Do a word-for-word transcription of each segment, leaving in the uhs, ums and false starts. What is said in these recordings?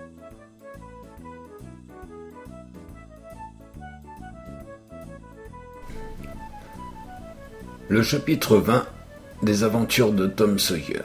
Le chapitre vingt des aventures de Tom Sawyer.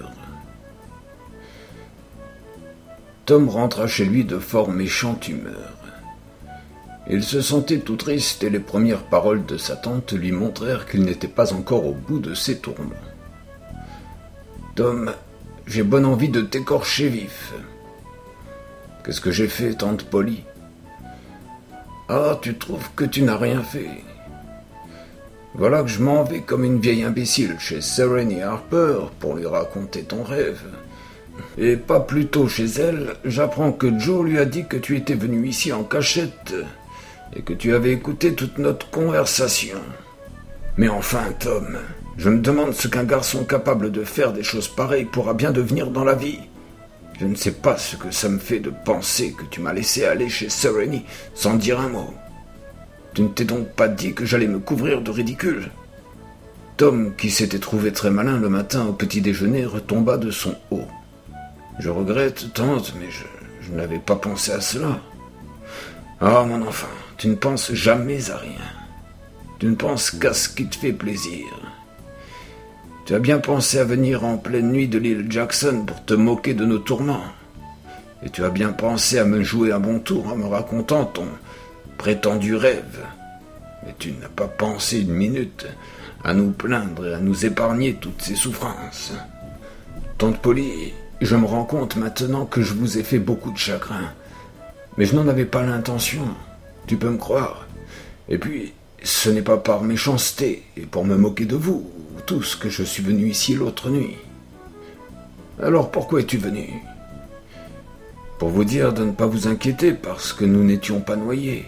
Tom rentra chez lui de fort méchante humeur. Il se sentait tout triste et les premières paroles de sa tante lui montrèrent qu'il n'était pas encore au bout de ses tourments. « Tom, j'ai bonne envie de t'écorcher vif. »« Qu'est-ce que j'ai fait, tante Polly ?»« Ah, tu trouves que tu n'as rien fait. Voilà que je m'en vais comme une vieille imbécile chez Sereny Harper pour lui raconter ton rêve. Et pas plus tôt chez elle, j'apprends que Joe lui a dit que tu étais venu ici en cachette et que tu avais écouté toute notre conversation. Mais enfin, Tom, je me demande ce qu'un garçon capable de faire des choses pareilles pourra bien devenir dans la vie. Je ne sais pas ce que ça me fait de penser que tu m'as laissé aller chez Sereny sans dire un mot. Tu ne t'es donc pas dit que j'allais me couvrir de ridicule ? » Tom, qui s'était trouvé très malin le matin au petit déjeuner, retomba de son haut. « Je regrette, tante, mais je, je n'avais pas pensé à cela. »« Ah, mon enfant, tu ne penses jamais à rien. Tu ne penses qu'à ce qui te fait plaisir. Tu as bien pensé à venir en pleine nuit de l'île Jackson pour te moquer de nos tourments. Et tu as bien pensé à me jouer un bon tour en me racontant ton prétendu rêve. Mais tu n'as pas pensé une minute à nous plaindre et à nous épargner toutes ces souffrances. Tante Polly, je me rends compte maintenant que je vous ai fait beaucoup de chagrin. Mais je n'en avais pas l'intention, tu peux me croire. Et puis, ce n'est pas par méchanceté et pour me moquer de vous, tous, que je suis venu ici l'autre nuit. Alors pourquoi es-tu venu ? Pour vous dire de ne pas vous inquiéter parce que nous n'étions pas noyés.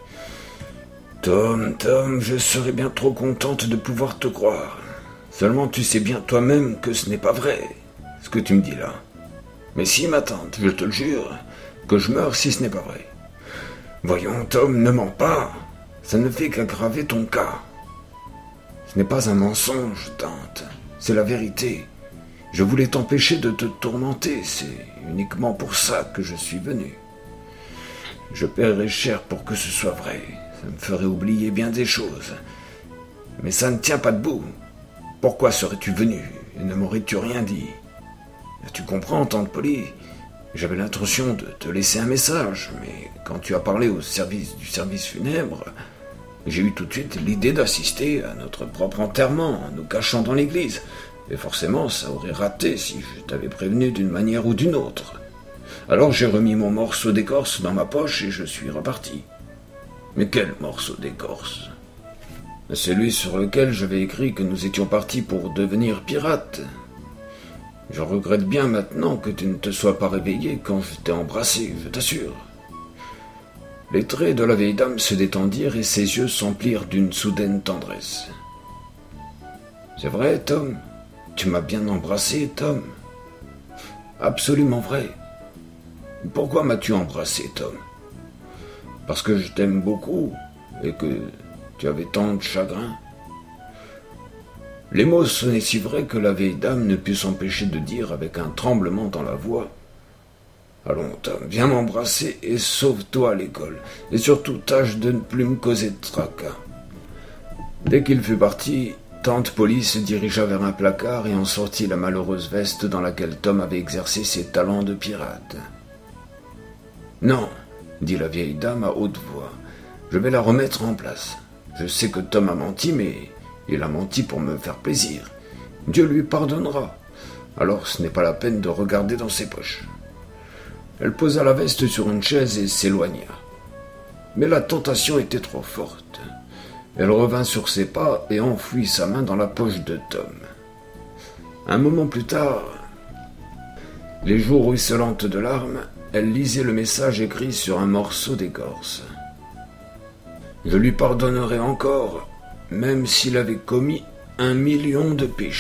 Tom, Tom, je serais bien trop contente de pouvoir te croire. Seulement tu sais bien toi-même que ce n'est pas vrai, ce que tu me dis là. Mais si, ma tante, je te le jure, que je meurs si ce n'est pas vrai. Voyons, Tom, ne mens pas. Ça ne fait qu'aggraver ton cas. Ce n'est pas un mensonge, tante. C'est la vérité. Je voulais t'empêcher de te tourmenter. C'est uniquement pour ça que je suis venu. Je paierai cher pour que ce soit vrai. Ça me ferait oublier bien des choses. Mais ça ne tient pas debout. Pourquoi serais-tu venu et ne m'aurais-tu rien dit ? Tu comprends, tante Polly ? J'avais l'intention de te laisser un message, mais quand tu as parlé au service du service funèbre, j'ai eu tout de suite l'idée d'assister à notre propre enterrement en nous cachant dans l'église. Et forcément, ça aurait raté si je t'avais prévenu d'une manière ou d'une autre. Alors j'ai remis mon morceau d'écorce dans ma poche et je suis reparti. Mais quel morceau d'écorce ? Celui sur lequel j'avais écrit que nous étions partis pour devenir pirates. Je regrette bien maintenant que tu ne te sois pas réveillé quand je t'ai embrassé, je t'assure. Les traits de la vieille dame se détendirent et ses yeux s'emplirent d'une soudaine tendresse. C'est vrai, Tom ? Tu m'as bien embrassé, Tom ? Absolument vrai. Pourquoi m'as-tu embrassé, Tom ? Parce que je t'aime beaucoup et que tu avais tant de chagrin. Les mots sonnaient si vrais que la vieille dame ne put s'empêcher de dire avec un tremblement dans la voix : « Allons, Tom, viens m'embrasser et sauve-toi à l'école. Et surtout, tâche de ne plus me causer de tracas. » Dès qu'il fut parti, tante Polly se dirigea vers un placard et en sortit la malheureuse veste dans laquelle Tom avait exercé ses talents de pirate. « Non, » dit la vieille dame à haute voix, « je vais la remettre en place. Je sais que Tom a menti, mais il a menti pour me faire plaisir. Dieu lui pardonnera. Alors ce n'est pas la peine de regarder dans ses poches. » Elle posa la veste sur une chaise et s'éloigna. Mais la tentation était trop forte. Elle revint sur ses pas et enfouit sa main dans la poche de Tom. Un moment plus tard, les joues ruisselantes de larmes, elle lisait le message écrit sur un morceau d'écorce. « Je lui pardonnerai encore, même s'il avait commis un million de péchés. »